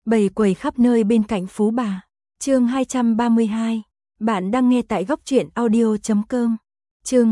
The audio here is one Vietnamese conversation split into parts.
Bầy quẩy khắp nơi bên cạnh Phú Bà. Chương 232. Bạn đang nghe tại góc truyện audio.com. Chương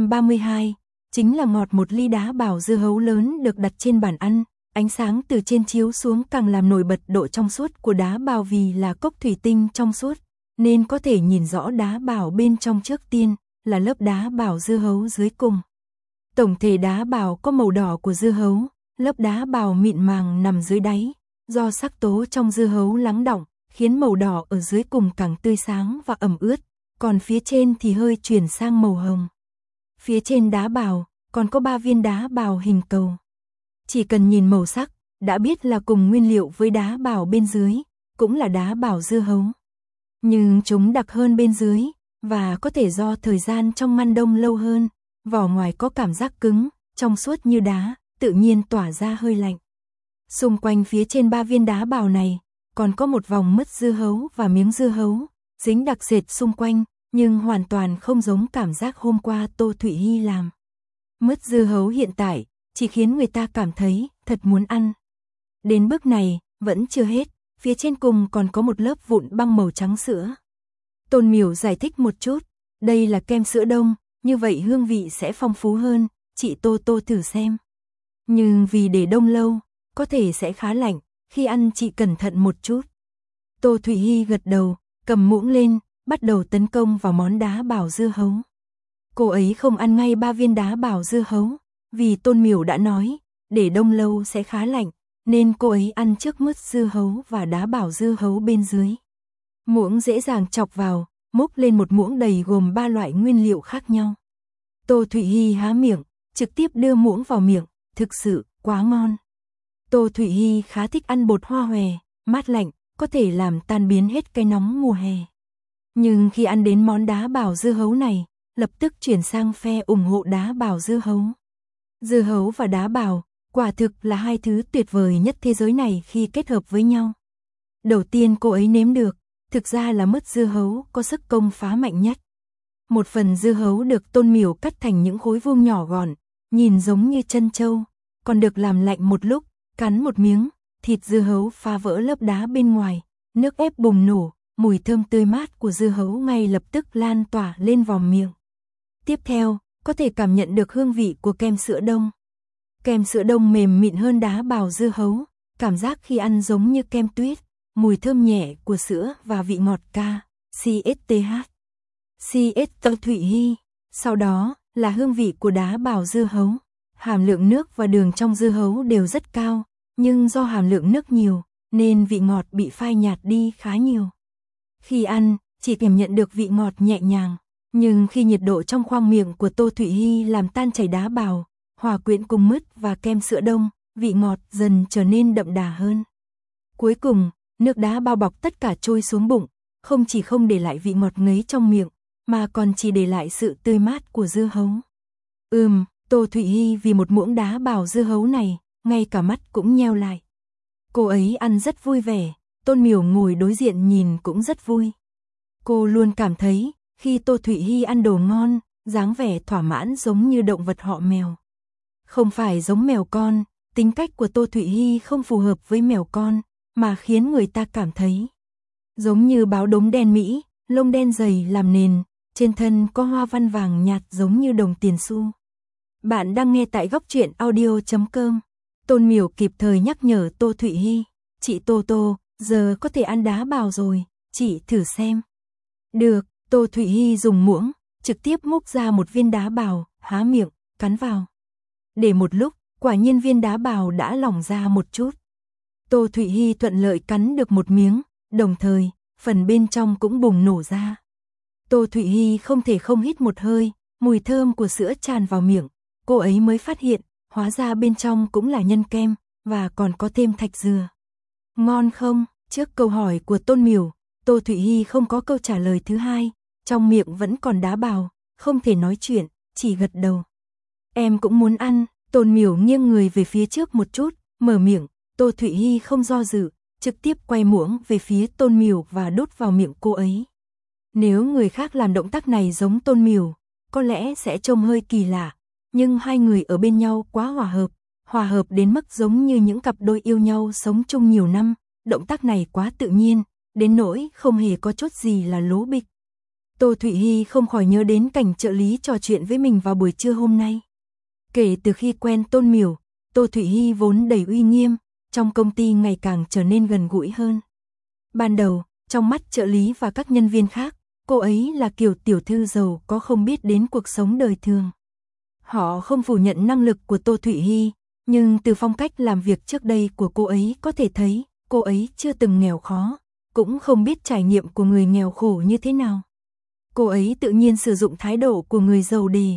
232. Chính là ngọt một ly đá bảo dưa hấu lớn được đặt trên bàn ăn. Ánh sáng từ trên chiếu xuống càng làm nổi bật độ trong suốt của đá bào, vì là cốc thủy tinh trong suốt, nên có thể nhìn rõ đá bào bên trong trước tiên, là lớp đá bào dưa hấu dưới cùng. Tổng thể đá bào có màu đỏ của dưa hấu, lớp đá bào mịn màng nằm dưới đáy. Do sắc tố trong dưa hấu lắng đọng, khiến màu đỏ ở dưới cùng càng tươi sáng và ẩm ướt, còn phía trên thì hơi chuyển sang màu hồng. Phía trên đá bào, còn có 3 viên đá bào hình cầu. Chỉ cần nhìn màu sắc, đã biết là cùng nguyên liệu với đá bào bên dưới, cũng là đá bào dưa hấu. Nhưng chúng đặc hơn bên dưới, và có thể do thời gian trong ngăn đông lâu hơn, vỏ ngoài có cảm giác cứng, trong suốt như đá, tự nhiên tỏa ra hơi lạnh. Xung quanh phía trên 3 viên đá bào này, còn có một vòng mứt dưa hấu và miếng dưa hấu, dính đặc sệt xung quanh, nhưng hoàn toàn không giống cảm giác hôm qua Tô Thụy Hi làm. Mứt dưa hấu hiện tại, chỉ khiến người ta cảm thấy thật muốn ăn. Đến bước này, vẫn chưa hết, phía trên cùng còn có một lớp vụn băng màu trắng sữa. Tôn Miểu giải thích một chút, đây là kem sữa đông, như vậy hương vị sẽ phong phú hơn, chị Tô thử xem. Nhưng vì để đông lâu, có thể sẽ khá lạnh, khi ăn chị cẩn thận một chút. Tô Thụy Hi gật đầu, cầm muỗng lên, bắt đầu tấn công vào món đá bào dưa hấu. Cô ấy không ăn ngay 3 viên đá bào dưa hấu, vì Tôn Miểu đã nói, để đông lâu sẽ khá lạnh, nên cô ấy ăn trước mứt dưa hấu và đá bào dưa hấu bên dưới. Muỗng dễ dàng chọc vào, múc lên một muỗng đầy gồm 3 loại nguyên liệu khác nhau. Tô Thụy Hi há miệng, trực tiếp đưa muỗng vào miệng, thực sự quá ngon. Tô Thụy Hi khá thích ăn bột hoa hòe, mát lạnh, có thể làm tan biến hết cái nóng mùa hè. Nhưng khi ăn đến món đá bào dưa hấu này, lập tức chuyển sang phe ủng hộ đá bào dưa hấu. Dưa hấu và đá bào, quả thực là hai thứ tuyệt vời nhất thế giới này khi kết hợp với nhau. Đầu tiên cô ấy nếm được, thực ra là mứt dưa hấu có sức công phá mạnh nhất. Một phần dưa hấu được Tôn Miểu cắt thành những khối vuông nhỏ gọn, nhìn giống như chân trâu, còn được làm lạnh một lúc, cắn một miếng, thịt dưa hấu phá vỡ lớp đá bên ngoài, nước ép bùng nổ, mùi thơm tươi mát của dưa hấu ngay lập tức lan tỏa lên vòm miệng. Tiếp theo, có thể cảm nhận được hương vị của kem sữa đông. Kem sữa đông mềm mịn hơn đá bào dưa hấu, cảm giác khi ăn giống như kem tuyết, mùi thơm nhẹ của sữa và vị ngọt CSTH. Tô Thụy Hi. Sau đó là hương vị của đá bào dưa hấu. Hàm lượng nước và đường trong dưa hấu đều rất cao, nhưng do hàm lượng nước nhiều, nên vị ngọt bị phai nhạt đi khá nhiều. Khi ăn, chỉ cảm nhận được vị ngọt nhẹ nhàng, nhưng khi nhiệt độ trong khoang miệng của Tô Thụy Hi làm tan chảy đá bào, hòa quyện cùng mứt và kem sữa đông, vị ngọt dần trở nên đậm đà hơn. Cuối cùng, nước đá bao bọc tất cả trôi xuống bụng, không chỉ không để lại vị ngọt ngấy trong miệng, mà còn chỉ để lại sự tươi mát của dưa hấu. Tô Thụy Hi vì một muỗng đá bào dưa hấu này, ngay cả mắt cũng nheo lại. Cô ấy ăn rất vui vẻ, Tôn Miểu ngồi đối diện nhìn cũng rất vui. Cô luôn cảm thấy, khi Tô Thụy Hi ăn đồ ngon, dáng vẻ thỏa mãn giống như động vật họ mèo. Không phải giống mèo con, tính cách của Tô Thụy Hi không phù hợp với mèo con, mà khiến người ta cảm thấy giống như báo đốm đen Mỹ, lông đen dày làm nền, trên thân có hoa văn vàng nhạt giống như đồng tiền xu. Bạn đang nghe tại góc truyện audio.com. Tôn Miểu kịp thời nhắc nhở Tô Thụy Hi, chị Tô, giờ có thể ăn đá bào rồi, chị thử xem. Được, Tô Thụy Hi dùng muỗng, trực tiếp múc ra một viên đá bào, há miệng, cắn vào. Để một lúc, quả nhiên viên đá bào đã lỏng ra một chút. Tô Thụy Hi thuận lợi cắn được một miếng, đồng thời, phần bên trong cũng bùng nổ ra. Tô Thụy Hi không thể không hít một hơi, mùi thơm của sữa tràn vào miệng, cô ấy mới phát hiện, hóa ra bên trong cũng là nhân kem, và còn có thêm thạch dừa. Ngon không? Trước câu hỏi của Tôn Miểu, Tô Thụy Hi không có câu trả lời thứ hai, trong miệng vẫn còn đá bào, không thể nói chuyện, chỉ gật đầu. Em cũng muốn ăn. Tôn Miểu nghiêng người về phía trước một chút, mở miệng, Tô Thụy Hi không do dự, trực tiếp quay muỗng về phía Tôn Miểu và đút vào miệng cô ấy. Nếu người khác làm động tác này giống Tôn Miểu, có lẽ sẽ trông hơi kỳ lạ, nhưng hai người ở bên nhau quá hòa hợp đến mức giống như những cặp đôi yêu nhau sống chung nhiều năm, động tác này quá tự nhiên, đến nỗi không hề có chút gì là lố bịch. Tô Thụy Hi không khỏi nhớ đến cảnh trợ lý trò chuyện với mình vào buổi trưa hôm nay. Kể từ khi quen Tôn Miểu, Tô Thụy Hi vốn đầy uy nghiêm, trong công ty ngày càng trở nên gần gũi hơn. Ban đầu, trong mắt trợ lý và các nhân viên khác, cô ấy là kiểu tiểu thư giàu có không biết đến cuộc sống đời thường. Họ không phủ nhận năng lực của Tô Thụy Hi, nhưng từ phong cách làm việc trước đây của cô ấy có thể thấy, cô ấy chưa từng nghèo khó, cũng không biết trải nghiệm của người nghèo khổ như thế nào. Cô ấy tự nhiên sử dụng thái độ của người giàu để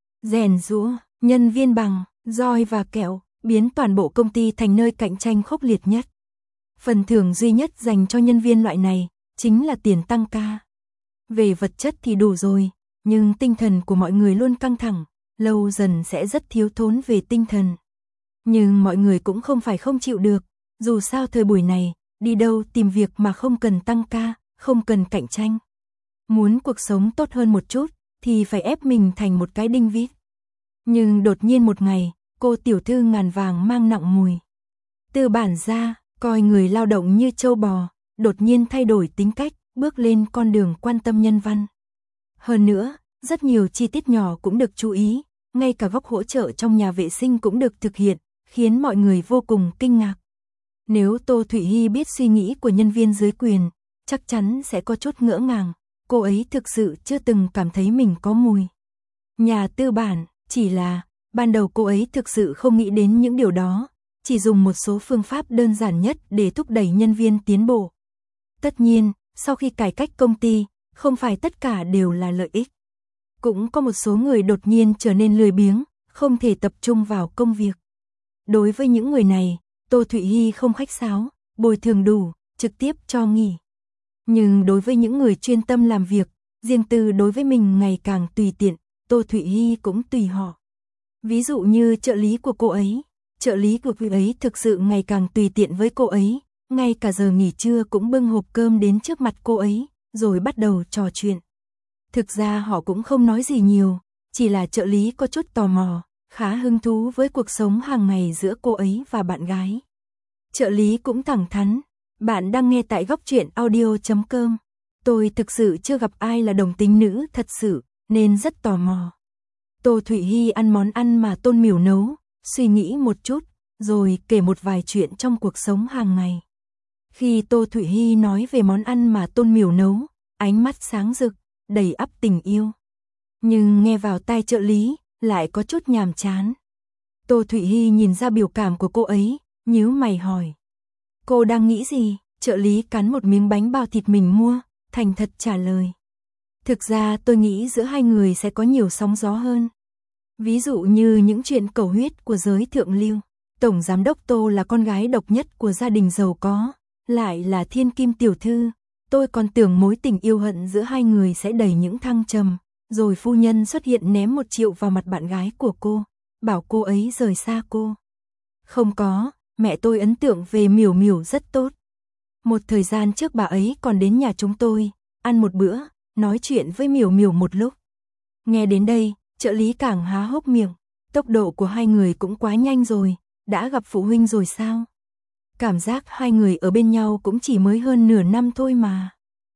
rèn giũa nhân viên bằng roi và kẹo, biến toàn bộ công ty thành nơi cạnh tranh khốc liệt nhất. Phần thưởng duy nhất dành cho nhân viên loại này chính là tiền tăng ca. Về vật chất thì đủ rồi, nhưng tinh thần của mọi người luôn căng thẳng, lâu dần sẽ rất thiếu thốn về tinh thần. Nhưng mọi người cũng không phải không chịu được, dù sao thời buổi này, đi đâu tìm việc mà không cần tăng ca, không cần cạnh tranh. Muốn cuộc sống tốt hơn một chút, thì phải ép mình thành một cái đinh vít. Nhưng đột nhiên một ngày, cô tiểu thư ngàn vàng mang nặng mùi. Tư bản gia, coi người lao động như trâu bò, đột nhiên thay đổi tính cách, bước lên con đường quan tâm nhân văn. Hơn nữa, rất nhiều chi tiết nhỏ cũng được chú ý, ngay cả góc hỗ trợ trong nhà vệ sinh cũng được thực hiện, khiến mọi người vô cùng kinh ngạc. Nếu Tô Thụy Hi biết suy nghĩ của nhân viên dưới quyền, chắc chắn sẽ có chút ngỡ ngàng, cô ấy thực sự chưa từng cảm thấy mình có mùi nhà tư bản, chỉ là ban đầu cô ấy thực sự không nghĩ đến những điều đó, chỉ dùng một số phương pháp đơn giản nhất để thúc đẩy nhân viên tiến bộ. Tất nhiên, sau khi cải cách công ty, không phải tất cả đều là lợi ích. Cũng có một số người đột nhiên trở nên lười biếng, không thể tập trung vào công việc. Đối với những người này, Tô Thụy Hi không khách sáo, bồi thường đủ, trực tiếp cho nghỉ. Nhưng đối với những người chuyên tâm làm việc, riêng tư đối với mình ngày càng tùy tiện, Tô Thụy Hi cũng tùy họ. Ví dụ như trợ lý của cô ấy, trợ lý của cô ấy thực sự ngày càng tùy tiện với cô ấy, ngay cả giờ nghỉ trưa cũng bưng hộp cơm đến trước mặt cô ấy, rồi bắt đầu trò chuyện. Thực ra họ cũng không nói gì nhiều, chỉ là trợ lý có chút tò mò, khá hứng thú với cuộc sống hàng ngày giữa cô ấy và bạn gái. Trợ lý cũng thẳng thắn, bạn đang nghe tại góc truyện audio.com. Tôi thực sự chưa gặp ai là đồng tính nữ thật sự, nên rất tò mò. Tô Thụy Hi ăn món ăn mà Tôn Miểu nấu, suy nghĩ một chút, rồi kể một vài chuyện trong cuộc sống hàng ngày. Khi Tô Thụy Hi nói về món ăn mà Tôn Miểu nấu, ánh mắt sáng rực, đầy ắp tình yêu. Nhưng nghe vào tai trợ lý, lại có chút nhàm chán. Tô Thụy Hi nhìn ra biểu cảm của cô ấy, nhíu mày hỏi. Cô đang nghĩ gì? Trợ lý cắn một miếng bánh bao thịt mình mua, thành thật trả lời. Thực ra tôi nghĩ giữa hai người sẽ có nhiều sóng gió hơn. Ví dụ như những chuyện cầu huyết của giới thượng lưu. Tổng giám đốc Tô là con gái độc nhất của gia đình giàu có, lại là thiên kim tiểu thư. Tôi còn tưởng mối tình yêu hận giữa hai người sẽ đầy những thăng trầm. Rồi phu nhân xuất hiện ném 1 triệu vào mặt bạn gái của cô, bảo cô ấy rời xa cô. Không có, mẹ tôi ấn tượng về Miểu Miểu rất tốt. Một thời gian trước bà ấy còn đến nhà chúng tôi, ăn một bữa, nói chuyện với Miểu Miểu một lúc. Nghe đến đây, trợ lý càng há hốc miệng, tốc độ của hai người cũng quá nhanh rồi, đã gặp phụ huynh rồi sao? Cảm giác hai người ở bên nhau cũng chỉ mới hơn nửa năm thôi mà.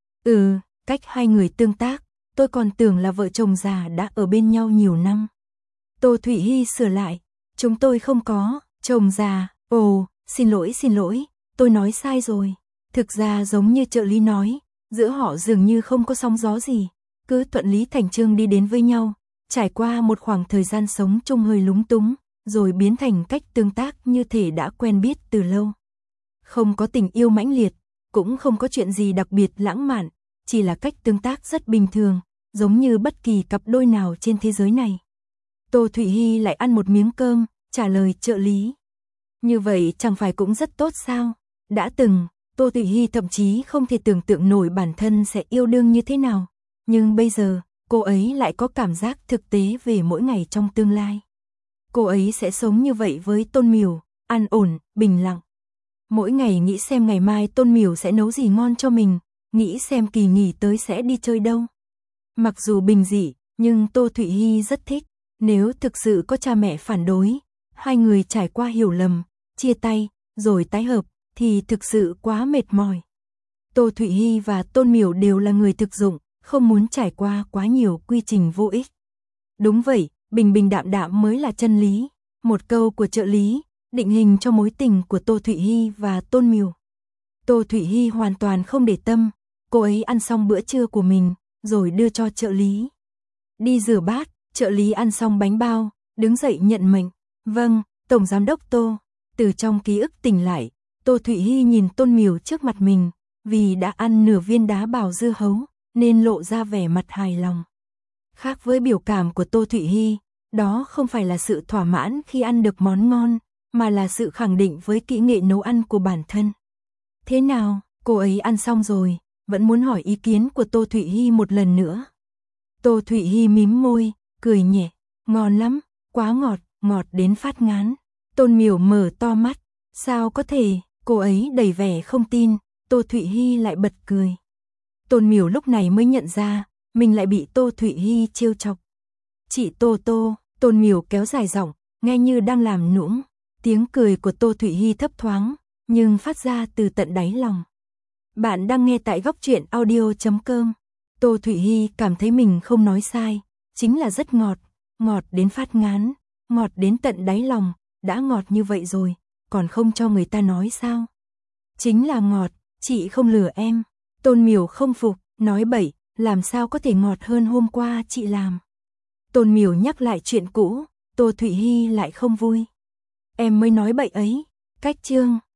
Cách hai người tương tác, tôi còn tưởng là vợ chồng già đã ở bên nhau nhiều năm. Tô Thụy Hi sửa lại, chúng tôi không có chồng già. Ồ, xin lỗi, tôi nói sai rồi. Thực ra giống như trợ lý nói, giữa họ dường như không có sóng gió gì, cứ thuận lý thành chương đi đến với nhau, trải qua một khoảng thời gian sống chung hơi lúng túng, rồi biến thành cách tương tác như thể đã quen biết từ lâu. Không có tình yêu mãnh liệt, cũng không có chuyện gì đặc biệt lãng mạn, chỉ là cách tương tác rất bình thường, giống như bất kỳ cặp đôi nào trên thế giới này. Tô Thụy Hi lại ăn một miếng cơm, trả lời trợ lý. Như vậy chẳng phải cũng rất tốt sao? Đã từng, Tô Thụy Hi thậm chí không thể tưởng tượng nổi bản thân sẽ yêu đương như thế nào. Nhưng bây giờ, cô ấy lại có cảm giác thực tế về mỗi ngày trong tương lai. Cô ấy sẽ sống như vậy với Tôn Miểu, an ổn, bình lặng. Mỗi ngày nghĩ xem ngày mai Tôn Miểu sẽ nấu gì ngon cho mình, nghĩ xem kỳ nghỉ tới sẽ đi chơi đâu. Mặc dù bình dị, nhưng Tô Thụy Hi rất thích. Nếu thực sự có cha mẹ phản đối, hai người trải qua hiểu lầm, chia tay, rồi tái hợp, thì thực sự quá mệt mỏi. Tô Thụy Hi và Tôn Miểu đều là người thực dụng, không muốn trải qua quá nhiều quy trình vô ích. Đúng vậy, bình bình đạm đạm mới là chân lý. Một câu của trợ lý, định hình cho mối tình của Tô Thụy Hi và Tôn Miểu. Tô Thụy Hi hoàn toàn không để tâm, cô ấy ăn xong bữa trưa của mình, rồi đưa cho trợ lý. Đi rửa bát, trợ lý ăn xong bánh bao, đứng dậy nhận mệnh. Vâng, Tổng Giám đốc Tô. Từ trong ký ức tỉnh lại, Tô Thụy Hi nhìn Tôn Miểu trước mặt mình, vì đã ăn nửa viên đá bào dưa hấu, nên lộ ra vẻ mặt hài lòng. Khác với biểu cảm của Tô Thụy Hi, đó không phải là sự thỏa mãn khi ăn được món ngon, mà là sự khẳng định với kỹ nghệ nấu ăn của bản thân. Thế nào, cô ấy ăn xong rồi, vẫn muốn hỏi ý kiến của Tô Thụy Hi một lần nữa. Tô Thụy Hi mím môi, cười nhẹ, ngon lắm, quá ngọt, ngọt đến phát ngán. Tôn Miểu mở to mắt, sao có thể, cô ấy đầy vẻ không tin, Tô Thụy Hi lại bật cười. Tôn Miểu lúc này mới nhận ra, mình lại bị Tô Thụy Hi trêu chọc. Chị Tô Tô, Tôn Miểu kéo dài giọng, nghe như đang làm nũng. Tiếng cười của Tô Thụy Hi thấp thoáng, nhưng phát ra từ tận đáy lòng. Bạn đang nghe tại góc truyện audio.com. Tô Thụy Hi cảm thấy mình không nói sai, chính là rất ngọt, ngọt đến phát ngán, ngọt đến tận đáy lòng, đã ngọt như vậy rồi, còn không cho người ta nói sao? Chính là ngọt, chị không lừa em. Tôn Miểu không phục, nói bậy, làm sao có thể ngọt hơn hôm qua chị làm. Tôn Miểu nhắc lại chuyện cũ, Tô Thụy Hi lại không vui. Em mới nói bậy ấy, cách chương.